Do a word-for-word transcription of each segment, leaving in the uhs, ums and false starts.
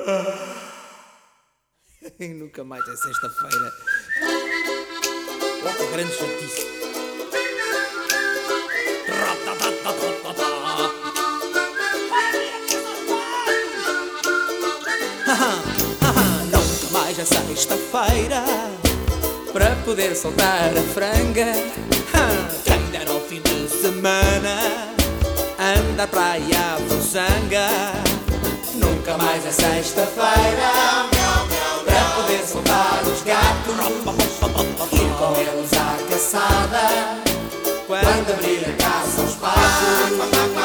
E nunca mais é sexta-feira. Oh, grande chatice. Nunca mais é sexta-feira para poder soltar a franga. Quem dera ao fim de semana andar para aí à fuzanga. Nunca mais é sexta-feira para poder soltar os gatos, ir com eles à caçada, quando abrir a caça aos patos.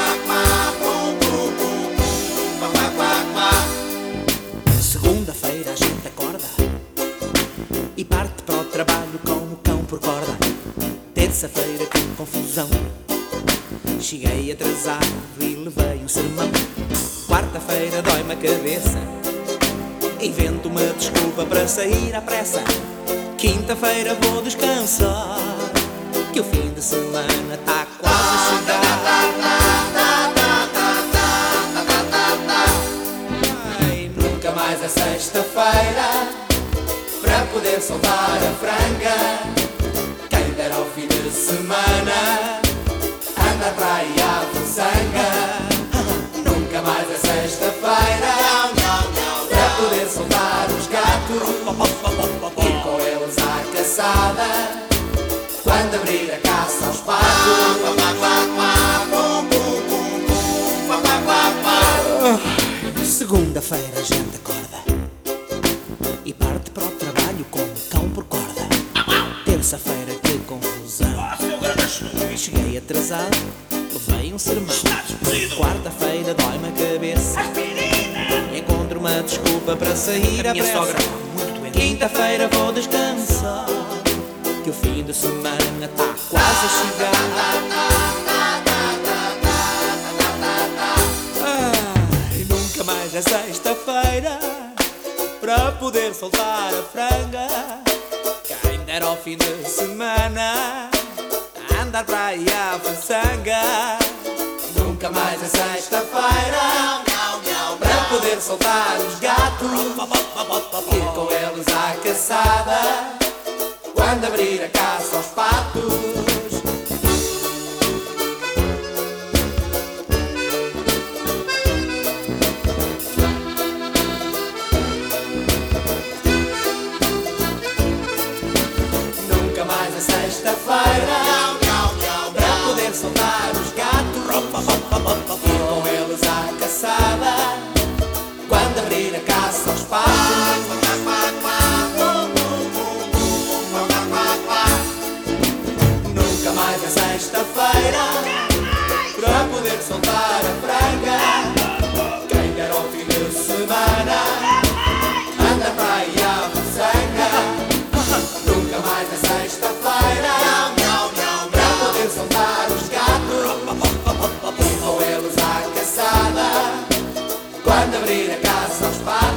Segunda-feira a gente acorda e parte para o trabalho com o cão por corda. Terça-feira que confusão, cheguei atrasado e levei um sermão. Quarta-feira dói-me a cabeça, invento uma desculpa para sair à pressa. Quinta-feira vou descansar, que o fim de semana está quase a chegar. Ai, nunca mais é sexta-feira para poder soltar a franga. Quem dera ao fim de semana andar para aí à fuzanga. Nunca mais é sexta-feira para poder soltar os gatos, ir com eles à caçada, quando abrir a caça aos patos. Segunda-feira a gente acorda e parte para o trabalho com o cão por corda. Terça-feira que confusão, cheguei atrasado, levei um sermão. Quarta-feira dói-me a cabeça, encontro uma desculpa para sair à pressa. Quinta-feira vou descansar, que o fim de semana está quase a chegar. Ai, nunca mais é sexta-feira para poder soltar a franga. Quem dera ao fim de semana andar para aí à façanga. Nunca mais é sexta-feira para poder soltar os gatos, ir com eles à caçada, quando abrir a caça aos patos. Nunca mais é sexta-feira para poder soltar os gatos, ir com eles à caçada, quando abrir a caça aos patos. Nunca mais é sexta-feira para poder soltar a franga. Quem dera ao fim de semana anda para aí à fuzanga. Nunca mais é sexta-feira para poder soltar os gatos, ir com eles à caçada, quando abrir a caça aos patos.